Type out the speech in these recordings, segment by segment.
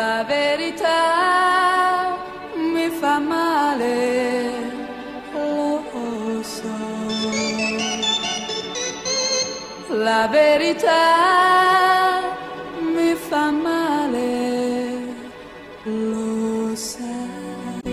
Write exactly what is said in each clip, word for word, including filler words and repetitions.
La verità mi fa male, lo so. La verità mi fa male, lo sai.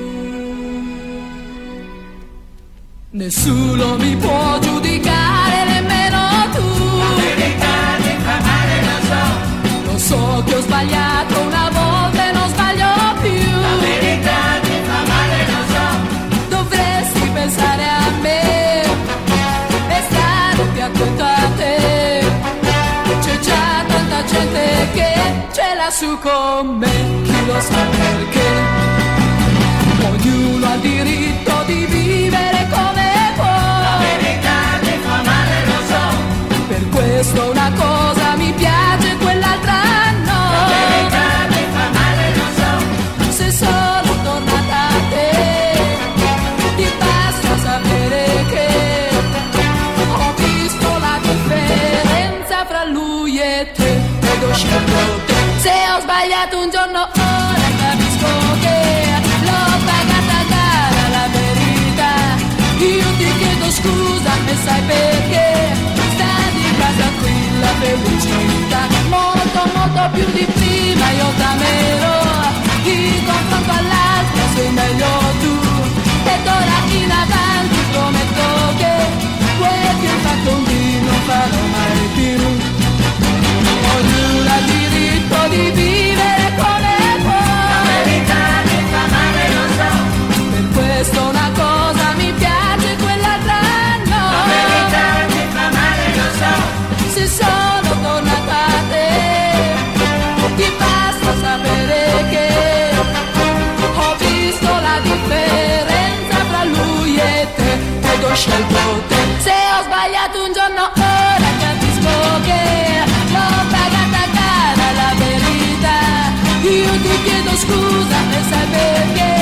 Nessuno mi può giudicare, nemmeno tu. La verità mi fa male, lo so. Lo so che ho sbagliato una volta e non sbaglio più. La verità mi fa male, lo so. Dovresti pensare a me e stare più attento a te. C'è già tanta gente che ce l'ha su con me, chi lo sa perché. Ognuno ha il diritto di vivere come può. La verità mi fa male, lo so. Per questo una cosa mi piace, quell'altra no. La verità mi fa male, lo so. Se sono tornata a te, ti basta sapere che ho visto la differenza fra lui e te ed ho scelto te. Se ho sbagliato un giorno ora capisco che l'ho pagata cara la verità. Io ti chiedo scusa e sai perché. Stai in casa tranquilla, felicità. Molto molto più di prima io t'amerò. In confronto all'altro sei meglio tu. E d'ora in avanti prometto che quel che ho fatto un dì non farò mai più. Ognuno ha il diritto di vivere come può. La verità mi fa male, lo so. Per questo una cosa mi piace, quell'altra no. La verità mi fa male, lo so. Se sono tornata a te, ti basta sapere che ho visto la differenza fra lui e te ed ho scelto te. Se ho sbagliato un giorno ora capisco che l'ho pagata cara la verità. Io ti chiedo scusa e sai perché.